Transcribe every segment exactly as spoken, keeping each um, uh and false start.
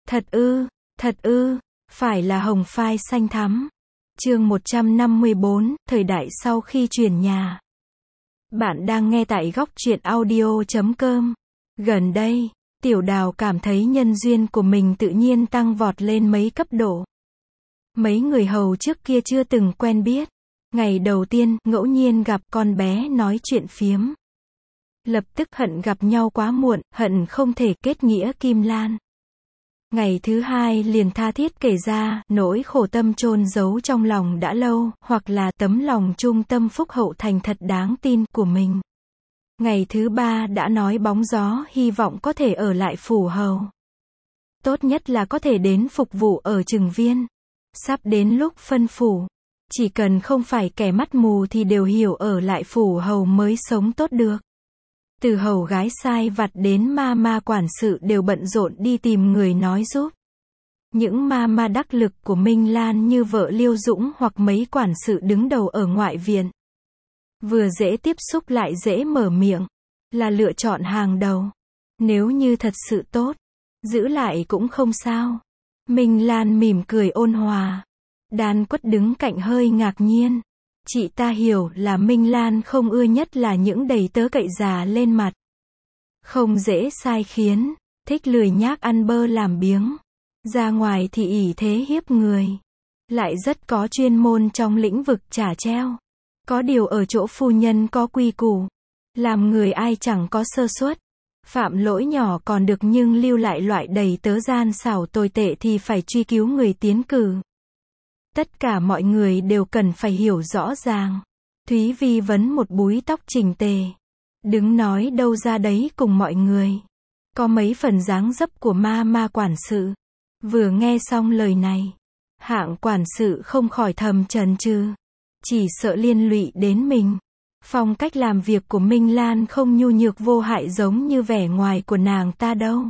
Thật ư, thật ư, phải là hồng phai xanh thắm. Chương một trăm năm mươi bốn, thời đại sau khi chuyển nhà. Bạn đang nghe tại góc truyện audio chấm com. Gần đây, Tiểu Đào cảm thấy nhân duyên của mình tự nhiên tăng vọt lên mấy cấp độ. Mấy người hầu trước kia chưa từng quen biết. Ngày đầu tiên, ngẫu nhiên gặp con bé nói chuyện phiếm. Lập tức hận gặp nhau quá muộn, hận không thể kết nghĩa kim lan. Ngày thứ hai liền tha thiết kể ra, nỗi khổ tâm chôn giấu trong lòng đã lâu, hoặc là tấm lòng trung tâm phúc hậu thành thật đáng tin của mình. Ngày thứ ba đã nói bóng gió, hy vọng có thể ở lại phủ hầu. Tốt nhất là có thể đến phục vụ ở Trừng Viên. Sắp đến lúc phân phủ. Chỉ cần không phải kẻ mắt mù thì đều hiểu ở lại phủ hầu mới sống tốt được. Từ hầu gái sai vặt đến ma ma quản sự đều bận rộn đi tìm người nói giúp. Những ma ma đắc lực của Minh Lan như vợ Liêu Dũng hoặc mấy quản sự đứng đầu ở ngoại viện. Vừa dễ tiếp xúc lại dễ mở miệng, là lựa chọn hàng đầu. Nếu như thật sự tốt, giữ lại cũng không sao. Minh Lan mỉm cười ôn hòa. Đan Quất đứng cạnh hơi ngạc nhiên. Chị ta hiểu là Minh Lan không ưa nhất là những đầy tớ cậy già lên mặt. Không dễ sai khiến, thích lười nhác ăn bơ làm biếng. Ra ngoài thì ỷ thế hiếp người. Lại rất có chuyên môn trong lĩnh vực trả treo. Có điều ở chỗ phu nhân có quy củ. Làm người ai chẳng có sơ suất. Phạm lỗi nhỏ còn được nhưng lưu lại loại đầy tớ gian xảo tồi tệ thì phải truy cứu người tiến cử. Tất cả mọi người đều cần phải hiểu rõ ràng. Thúy Vi vấn một búi tóc chỉnh tề. Đứng nói đâu ra đấy cùng mọi người. Có mấy phần dáng dấp của ma ma quản sự. Vừa nghe xong lời này, hạng quản sự không khỏi thầm chần chừ. Chỉ sợ liên lụy đến mình. Phong cách làm việc của Minh Lan không nhu nhược vô hại giống như vẻ ngoài của nàng ta đâu.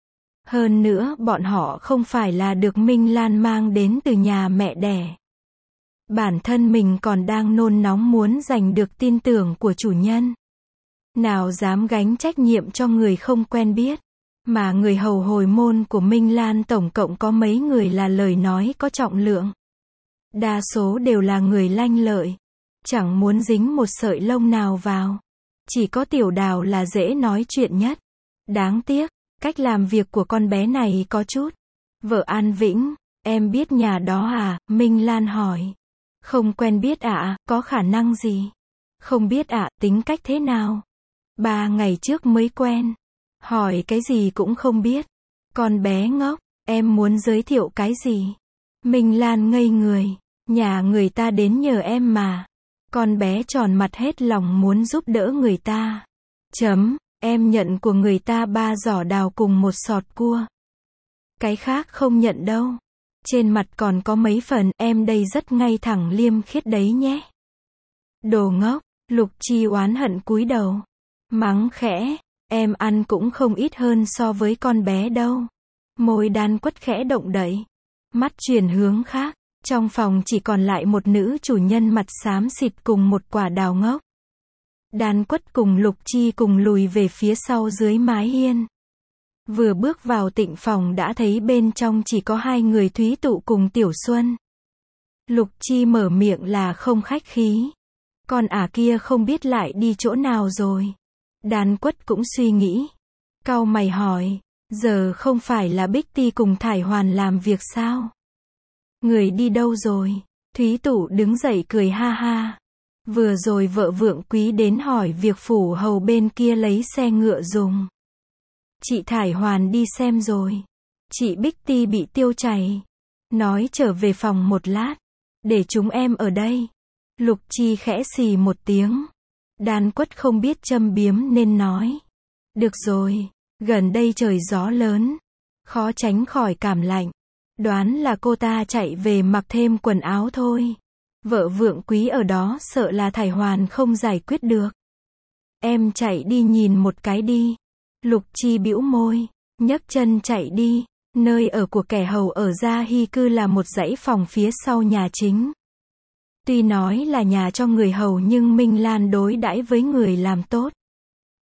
Hơn nữa, bọn họ không phải là được Minh Lan mang đến từ nhà mẹ đẻ. Bản thân mình còn đang nôn nóng muốn giành được tin tưởng của chủ nhân. Nào dám gánh trách nhiệm cho người không quen biết. Mà người hầu hồi môn của Minh Lan tổng cộng có mấy người là lời nói có trọng lượng. Đa số đều là người lanh lợi. Chẳng muốn dính một sợi lông nào vào. Chỉ có Tiểu Đào là dễ nói chuyện nhất. Đáng tiếc, cách làm việc của con bé này có chút. Vợ An Vĩnh, em biết nhà đó à? Minh Lan hỏi. Không quen biết ạ, à, có khả năng gì? Không biết ạ, à, tính cách thế nào? Ba ngày trước mới quen. Hỏi cái gì cũng không biết. Con bé ngốc, em muốn giới thiệu cái gì? Minh Lan ngây người. Nhà người ta đến nhờ em mà. Con bé tròn mặt hết lòng muốn giúp đỡ người ta. Chấm, em nhận của người ta ba giỏ đào cùng một sọt cua. Cái khác không nhận đâu. Trên mặt còn có mấy phần, em đây rất ngay thẳng liêm khiết đấy nhé. Đồ ngốc, Lục Chi oán hận cúi đầu. Mắng khẽ, em ăn cũng không ít hơn so với con bé đâu. Môi Đan Quất khẽ động đậy. Mắt chuyển hướng khác. Trong phòng chỉ còn lại một nữ chủ nhân mặt xám xịt cùng một quả đào ngốc. Đan Quất cùng Lục Chi cùng lùi về phía sau dưới mái hiên. Vừa bước vào tịnh phòng đã thấy bên trong chỉ có hai người Thúy Tụ cùng Tiểu Xuân. Lục Chi mở miệng là không khách khí. Con ả kia không biết lại đi chỗ nào rồi. Đan Quất cũng suy nghĩ. Cau mày hỏi, giờ không phải là Bích Ti cùng Thải Hoàn làm việc sao? Người đi đâu rồi? Thúy Tụ đứng dậy cười ha ha. Vừa rồi vợ Vượng Quý đến hỏi việc phủ hầu bên kia lấy xe ngựa dùng. Chị Thải Hoàn đi xem rồi. Chị Bích Ti bị tiêu chảy. Nói trở về phòng một lát. Để chúng em ở đây. Lục Chi khẽ xì một tiếng. Đan Quất không biết châm biếm nên nói. Được rồi, gần đây trời gió lớn. Khó tránh khỏi cảm lạnh. Đoán là cô ta chạy về mặc thêm quần áo thôi. Vợ Vượng Quý ở đó sợ là Thải Hoàn không giải quyết được. Em chạy đi nhìn một cái đi. Lục Chi bĩu môi, nhấc chân chạy đi. Nơi ở của kẻ hầu ở Gia Hy Cư là một dãy phòng phía sau nhà chính. Tuy nói là nhà cho người hầu nhưng Minh Lan đối đãi với người làm tốt.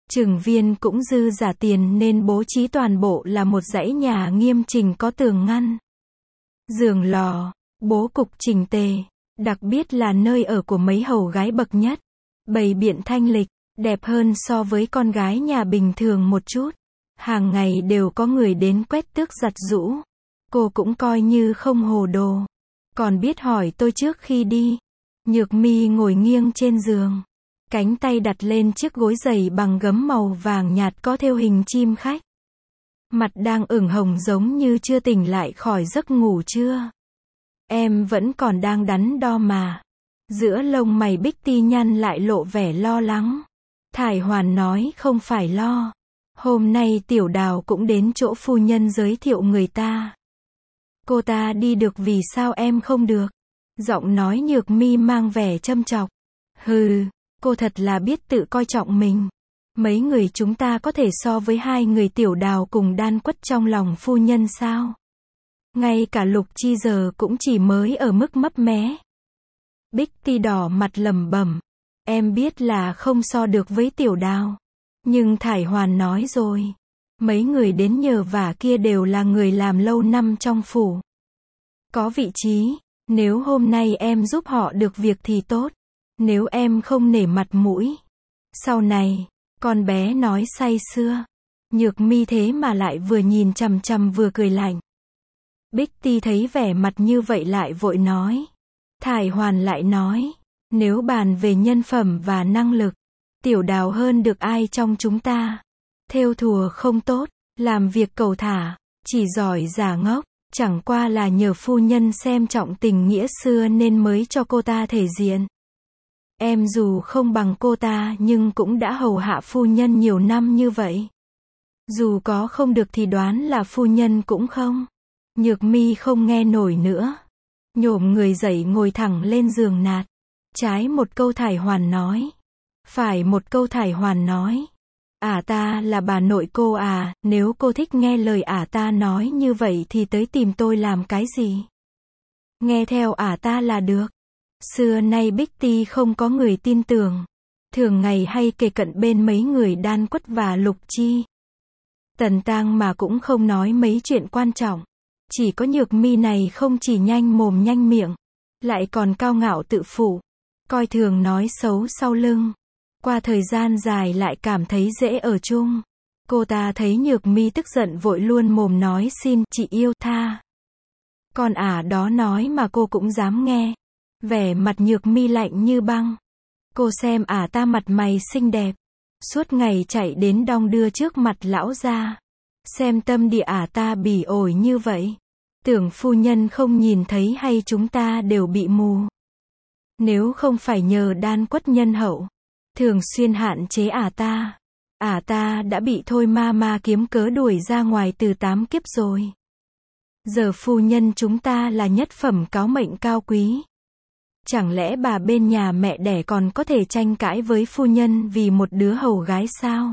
Chừng viên cũng dư giả tiền nên bố trí toàn bộ là một dãy nhà nghiêm chỉnh có tường ngăn, giường lò, bố cục chỉnh tề, đặc biệt là nơi ở của mấy hầu gái bậc nhất, bày biện thanh lịch, đẹp hơn so với con gái nhà bình thường một chút. Hàng ngày đều có người đến quét tước giặt giũ. Cô cũng coi như không hồ đồ, còn biết hỏi tôi trước khi đi. Nhược Mi ngồi nghiêng trên giường, cánh tay đặt lên chiếc gối giày bằng gấm màu vàng nhạt có thêu hình chim khách. Mặt đang ửng hồng giống như chưa tỉnh lại khỏi giấc ngủ trưa. Em vẫn còn đang đắn đo mà. Giữa lông mày Bích Ti nhăn lại lộ vẻ lo lắng. Thải Hoàn nói không phải lo. Hôm nay Tiểu Đào cũng đến chỗ phu nhân giới thiệu người ta. Cô ta đi được vì sao em không được? Giọng nói Nhược Mi mang vẻ châm chọc. Hừ, cô thật là biết tự coi trọng mình. Mấy người chúng ta có thể so với hai người Tiểu Đào cùng đan quất trong lòng phu nhân sao? Ngay cả Lục Chi giờ cũng chỉ mới ở mức mấp mé. Bích Ti đỏ mặt lẩm bẩm. Em biết là không so được với Tiểu Đào. Nhưng Thải Hoàn nói rồi. Mấy người đến nhờ vả kia đều là người làm lâu năm trong phủ. Có vị trí, nếu hôm nay em giúp họ được việc thì tốt. Nếu em không nể mặt mũi. Sau này, con bé nói say sưa. Nhược Mi thế mà lại vừa nhìn chằm chằm vừa cười lạnh. Bích Ti thấy vẻ mặt như vậy lại vội nói. Thải Hoàn lại nói. Nếu bàn về nhân phẩm và năng lực, Tiểu Đào hơn được ai trong chúng ta. Thêu thùa không tốt, làm việc cầu thả, chỉ giỏi giả ngốc, chẳng qua là nhờ phu nhân xem trọng tình nghĩa xưa nên mới cho cô ta thể diện. Em dù không bằng cô ta nhưng cũng đã hầu hạ phu nhân nhiều năm như vậy. Dù có không được thì đoán là phu nhân cũng không. Nhược Mi không nghe nổi nữa. Nhổm người dậy ngồi thẳng lên giường nạt. Trái một câu Thải Hoàn nói. Phải một câu Thải Hoàn nói. Ả ta là bà nội cô à, nếu cô thích nghe lời ả ta nói như vậy thì tới tìm tôi làm cái gì? Nghe theo ả ta là được. Xưa nay Bích Ti không có người tin tưởng. Thường ngày hay kề cận bên mấy người đan quất và Lục Chi. Tần Tang mà cũng không nói mấy chuyện quan trọng. Chỉ có Nhược Mi này không chỉ nhanh mồm nhanh miệng, lại còn cao ngạo tự phụ, coi thường nói xấu sau lưng. Qua thời gian dài lại cảm thấy dễ ở chung. Cô ta thấy Nhược Mi tức giận vội luôn mồm nói xin chị yêu tha. Con ả đó nói mà cô cũng dám nghe. Vẻ mặt Nhược Mi lạnh như băng. Cô xem ả ta mặt mày xinh đẹp, suốt ngày chạy đến đong đưa trước mặt lão gia. Xem tâm địa ả ta bỉ ổi như vậy. Tưởng phu nhân không nhìn thấy hay chúng ta đều bị mù. Nếu không phải nhờ đan quất nhân hậu, thường xuyên hạn chế ả ta, ả ta đã bị thôi ma ma kiếm cớ đuổi ra ngoài từ tám kiếp rồi. Giờ phu nhân chúng ta là nhất phẩm cáo mệnh cao quý. Chẳng lẽ bà bên nhà mẹ đẻ còn có thể tranh cãi với phu nhân vì một đứa hầu gái sao?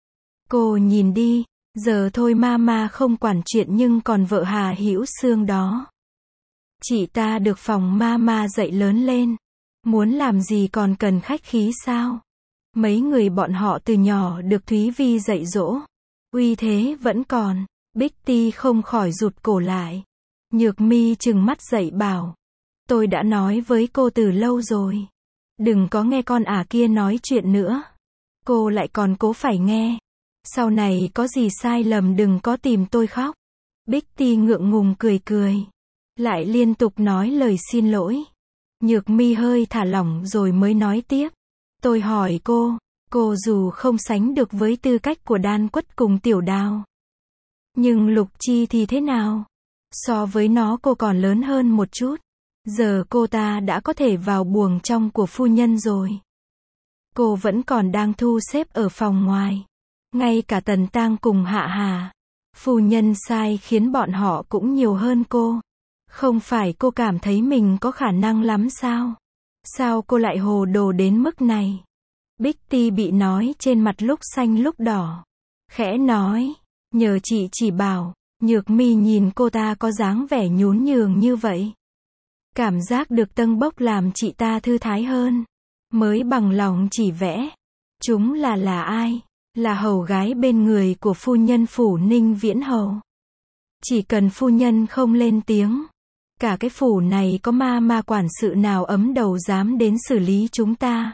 Cô nhìn đi, giờ thôi ma ma không quản chuyện nhưng còn vợ Hà Hữu Xương đó. Chị ta được phòng ma ma dạy lớn lên. Muốn làm gì còn cần khách khí sao? Mấy người bọn họ từ nhỏ được Thúy Vi dạy dỗ. Uy thế vẫn còn. Bích Ti không khỏi rụt cổ lại. Nhược Mi trừng mắt dậy bảo. Tôi đã nói với cô từ lâu rồi. Đừng có nghe con ả kia nói chuyện nữa. Cô lại còn cố phải nghe. Sau này có gì sai lầm đừng có tìm tôi khóc. Bích Ti ngượng ngùng cười cười. Lại liên tục nói lời xin lỗi. Nhược Mi hơi thả lỏng rồi mới nói tiếp. Tôi hỏi cô, cô dù không sánh được với tư cách của đan quất cùng Tiểu Đào. Nhưng Lục Chi thì thế nào? So với nó cô còn lớn hơn một chút. Giờ cô ta đã có thể vào buồng trong của phu nhân rồi. Cô vẫn còn đang thu xếp ở phòng ngoài. Ngay cả Tần Tang cùng Hạ Hà. Phu nhân sai khiến bọn họ cũng nhiều hơn cô. Không phải cô cảm thấy mình có khả năng lắm sao? Sao cô lại hồ đồ đến mức này? Bích Ti bị nói trên mặt lúc xanh lúc đỏ. Khẽ nói, nhờ chị chỉ bảo. Nhược Mi nhìn cô ta có dáng vẻ nhún nhường như vậy. Cảm giác được tâng bốc làm chị ta thư thái hơn. Mới bằng lòng chỉ vẽ. Chúng là là ai? là hầu gái bên người của phu nhân phủ Ninh Viễn Hầu. Chỉ cần phu nhân không lên tiếng, cả cái phủ này có ma ma quản sự nào ấm đầu dám đến xử lý chúng ta.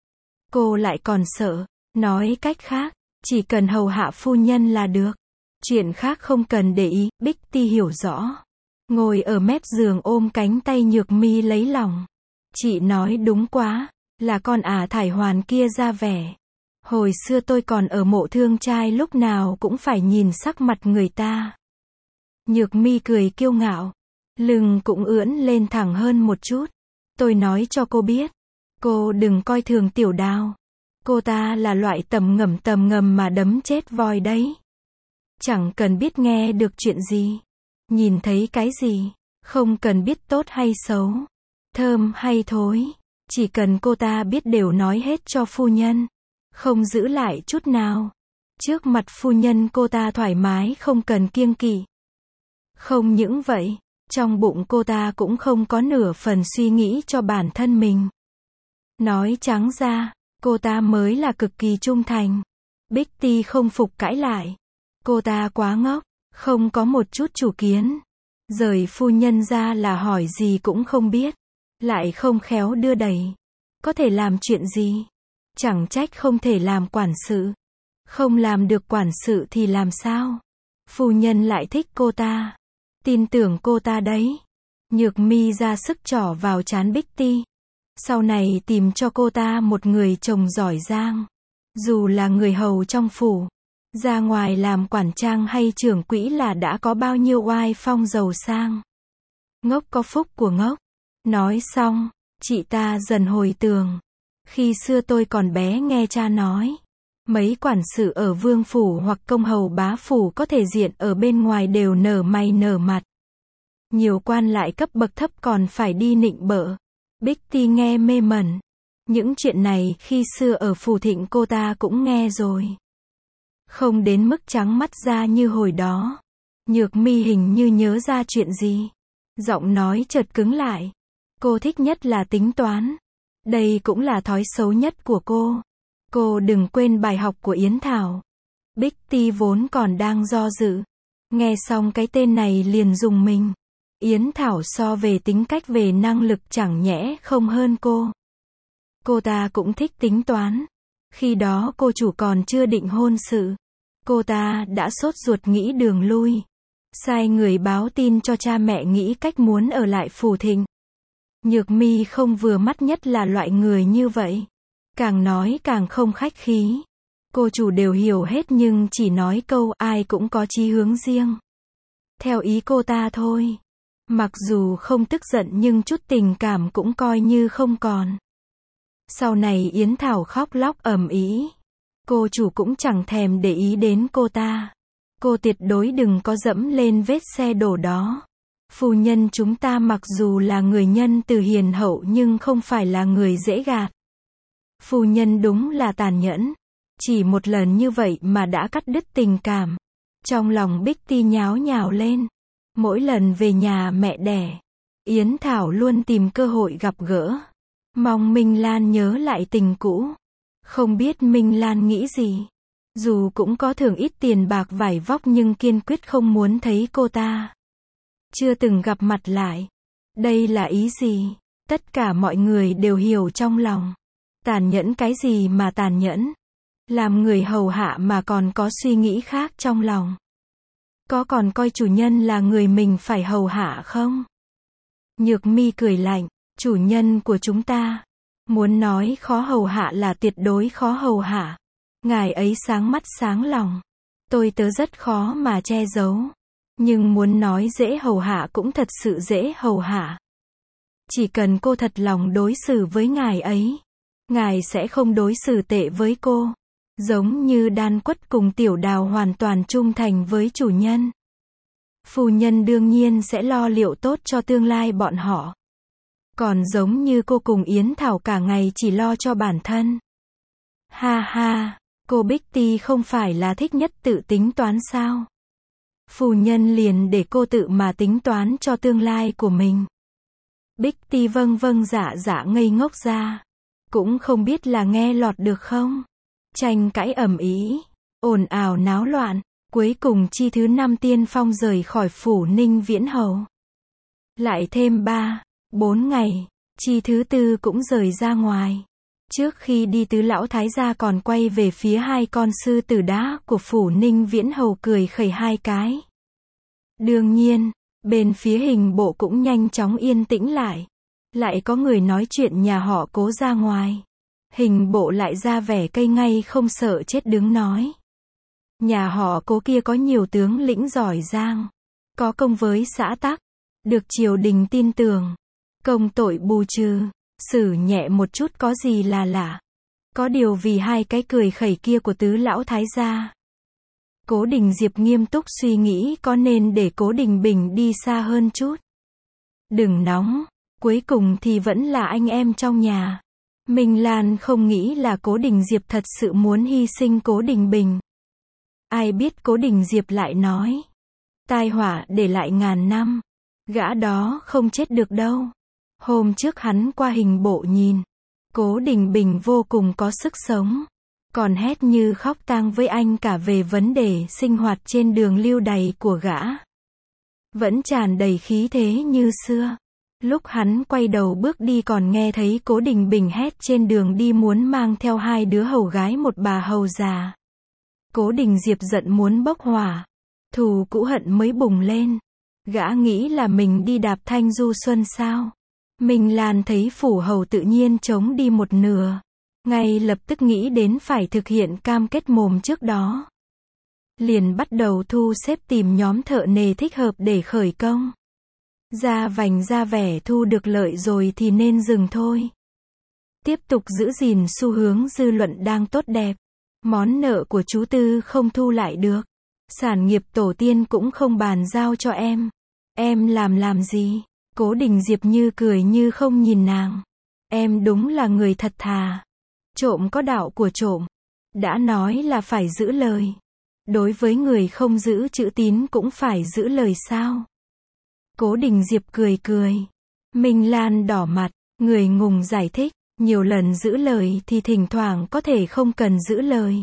Cô lại còn sợ, nói cách khác, chỉ cần hầu hạ phu nhân là được. Chuyện khác không cần để ý, Bích Ti hiểu rõ. Ngồi ở mép giường ôm cánh tay Nhược Mi lấy lòng. Chị nói đúng quá, là con ả thải hoàn kia ra vẻ. Hồi xưa tôi còn ở mộ thương trai lúc nào cũng phải nhìn sắc mặt người ta. Nhược Mi cười kiêu ngạo, lưng cũng ưỡn lên thẳng hơn một chút. Tôi nói cho cô biết, cô đừng coi thường Tiểu Đào. Cô ta là loại tầm ngầm tầm ngầm mà đấm chết voi đấy. Chẳng cần biết nghe được chuyện gì, nhìn thấy cái gì, không cần biết tốt hay xấu, thơm hay thối, chỉ cần cô ta biết đều nói hết cho phu nhân, không giữ lại chút nào. Trước mặt phu nhân cô ta thoải mái không cần kiêng kỵ. Không những vậy, trong bụng cô ta cũng không có nửa phần suy nghĩ cho bản thân mình. Nói trắng ra, cô ta mới là cực kỳ trung thành. Bích Ti không phục cãi lại. Cô ta quá ngốc, không có một chút chủ kiến. Rời phu nhân ra là hỏi gì cũng không biết. Lại không khéo đưa đẩy. Có thể làm chuyện gì? Chẳng trách không thể làm quản sự. Không làm được quản sự thì làm sao? Phu nhân lại thích cô ta. Tin tưởng cô ta đấy. Nhược Mi ra sức trỏ vào trán Bích Ti. Sau này tìm cho cô ta một người chồng giỏi giang. Dù là người hầu trong phủ, ra ngoài làm quản trang hay trưởng quỹ là đã có bao nhiêu oai phong giàu sang. Ngốc có phúc của ngốc. Nói xong, chị ta dần hồi tưởng. Khi xưa tôi còn bé nghe cha nói, mấy quản sự ở vương phủ hoặc công hầu bá phủ có thể diện ở bên ngoài đều nở mày nở mặt. Nhiều quan lại cấp bậc thấp còn phải đi nịnh bợ. Bích Ti nghe mê mẩn. Những chuyện này khi xưa ở phủ Thịnh cô ta cũng nghe rồi. Không đến mức trắng mắt ra như hồi đó. Nhược Mi hình như nhớ ra chuyện gì. Giọng nói chợt cứng lại. Cô thích nhất là tính toán. Đây cũng là thói xấu nhất của cô. Cô đừng quên bài học của Yến Thảo. Bích Ti vốn còn đang do dự. Nghe xong cái tên này liền rùng mình. Yến Thảo so về tính cách về năng lực chẳng nhẽ không hơn cô. Cô ta cũng thích tính toán. Khi đó cô chủ còn chưa định hôn sự. Cô ta đã sốt ruột nghĩ đường lui. Sai người báo tin cho cha mẹ nghĩ cách muốn ở lại phủ Thịnh. Nhược Mi không vừa mắt nhất là loại người như vậy. Càng nói càng không khách khí. Cô chủ đều hiểu hết nhưng chỉ nói câu ai cũng có chí hướng riêng. Theo ý cô ta thôi. Mặc dù không tức giận nhưng chút tình cảm cũng coi như không còn. Sau này Yến Thảo khóc lóc ầm ĩ. Cô chủ cũng chẳng thèm để ý đến cô ta. Cô tuyệt đối đừng có dẫm lên vết xe đổ đó. Phu nhân chúng ta mặc dù là người nhân từ hiền hậu nhưng không phải là người dễ gạt. Phu nhân đúng là tàn nhẫn. Chỉ một lần như vậy mà đã cắt đứt tình cảm. Trong lòng Bích Ti nháo nhào lên. Mỗi lần về nhà mẹ đẻ, Yến Thảo luôn tìm cơ hội gặp gỡ. Mong Minh Lan nhớ lại tình cũ. Không biết Minh Lan nghĩ gì. Dù cũng có thưởng ít tiền bạc vải vóc nhưng kiên quyết không muốn thấy cô ta. Chưa từng gặp mặt lại. Đây là ý gì? Tất cả mọi người đều hiểu trong lòng. Tàn nhẫn cái gì mà tàn nhẫn? Làm người hầu hạ mà còn có suy nghĩ khác trong lòng. Có còn coi chủ nhân là người mình phải hầu hạ không? Nhược Mi cười lạnh. Chủ nhân của chúng ta. Muốn nói khó hầu hạ là tuyệt đối khó hầu hạ. Ngài ấy sáng mắt sáng lòng. Tôi tớ rất khó mà che giấu. Nhưng muốn nói dễ hầu hạ cũng thật sự dễ hầu hạ. Chỉ cần cô thật lòng đối xử với ngài ấy, ngài sẽ không đối xử tệ với cô. Giống như Đan Quất cùng Tiểu Đào hoàn toàn trung thành với chủ nhân. Phu nhân đương nhiên sẽ lo liệu tốt cho tương lai bọn họ. Còn giống như cô cùng Yến Thảo cả ngày chỉ lo cho bản thân. Ha ha, cô Bích Ti không phải là thích nhất tự tính toán sao? Phu nhân liền để cô tự mà tính toán cho tương lai của mình. Bích Ti vâng vâng dạ dạ ngây ngốc ra. Cũng không biết là nghe lọt được không? Tranh cãi ầm ĩ. ồn ào náo loạn. Cuối cùng chi thứ năm tiên phong rời khỏi phủ Ninh Viễn Hầu. Lại thêm ba, bốn ngày, chi thứ tư cũng rời ra ngoài. Trước khi đi tứ lão thái gia còn quay về phía hai con sư tử đá của phủ Ninh Viễn Hầu cười khẩy hai cái. Đương nhiên, bên phía Hình Bộ cũng nhanh chóng yên tĩnh lại. Lại có người nói chuyện nhà họ Cố ra ngoài. Hình Bộ lại ra vẻ cây ngay không sợ chết đứng nói. Nhà họ Cố kia có nhiều tướng lĩnh giỏi giang. Có công với xã tắc. Được triều đình tin tưởng. Công tội bù trừ. Xử nhẹ một chút có gì là lạ. Có điều vì hai cái cười khẩy kia của tứ lão thái gia. Cố Đình Diệp nghiêm túc suy nghĩ có nên để Cố Đình Bình đi xa hơn chút. Đừng nóng. Cuối cùng thì vẫn là anh em trong nhà. Minh Lan không nghĩ là Cố Đình Diệp thật sự muốn hy sinh Cố Đình Bình. Ai biết Cố Đình Diệp lại nói. Tai họa để lại ngàn năm. Gã đó không chết được đâu. Hôm trước hắn qua Hình Bộ nhìn. Cố Đình Bình vô cùng có sức sống. Còn hét như khóc tang với anh cả về vấn đề sinh hoạt trên đường lưu đày của gã. Vẫn tràn đầy khí thế như xưa. Lúc hắn quay đầu bước đi còn nghe thấy Cố Đình Bình hét trên đường đi muốn mang theo hai đứa hầu gái một bà hầu già. Cố Đình Diệp giận muốn bốc hỏa. Thù cũ hận mới bùng lên. Gã nghĩ là mình đi đạp thanh du xuân sao. Minh Lan thấy phủ hầu tự nhiên trống đi một nửa. Ngay lập tức nghĩ đến phải thực hiện cam kết mồm trước đó. Liền bắt đầu thu xếp tìm nhóm thợ nề thích hợp để khởi công. Ra vành ra vẻ thu được lợi rồi thì nên dừng thôi. Tiếp tục giữ gìn xu hướng dư luận đang tốt đẹp. Món nợ của chú Tư không thu lại được. Sản nghiệp tổ tiên cũng không bàn giao cho em. Em làm làm gì? Cố Đình Diệp như cười như không nhìn nàng. Em đúng là người thật thà. Trộm có đạo của trộm. Đã nói là phải giữ lời. Đối với người không giữ chữ tín cũng phải giữ lời sao? Cố Đình Diệp cười cười. Minh Lan đỏ mặt, người ngùng giải thích. Nhiều lần giữ lời thì thỉnh thoảng có thể không cần giữ lời.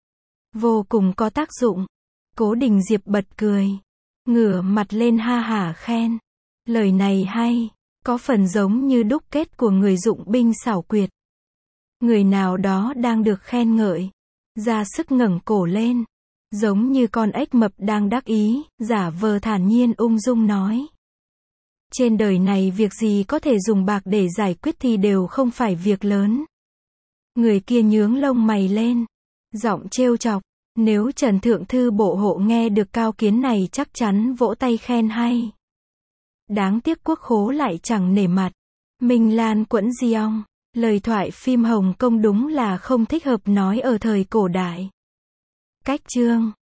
Vô cùng có tác dụng. Cố Đình Diệp bật cười. Ngửa mặt lên ha hả khen. Lời này hay. Có phần giống như đúc kết của người dụng binh xảo quyệt. Người nào đó đang được khen ngợi. Ra sức ngẩng cổ lên. Giống như con ếch mập đang đắc ý, giả vờ thản nhiên ung dung nói. Trên đời này việc gì có thể dùng bạc để giải quyết thì đều không phải việc lớn. Người kia nhướng lông mày lên. Giọng trêu chọc. Nếu Trần Thượng Thư Bộ Hộ nghe được cao kiến này chắc chắn vỗ tay khen hay. Đáng tiếc quốc khố lại chẳng nể mặt. Minh Lan quẫn diong. Lời thoại phim Hồng Kông đúng là không thích hợp nói ở thời cổ đại. Cách chương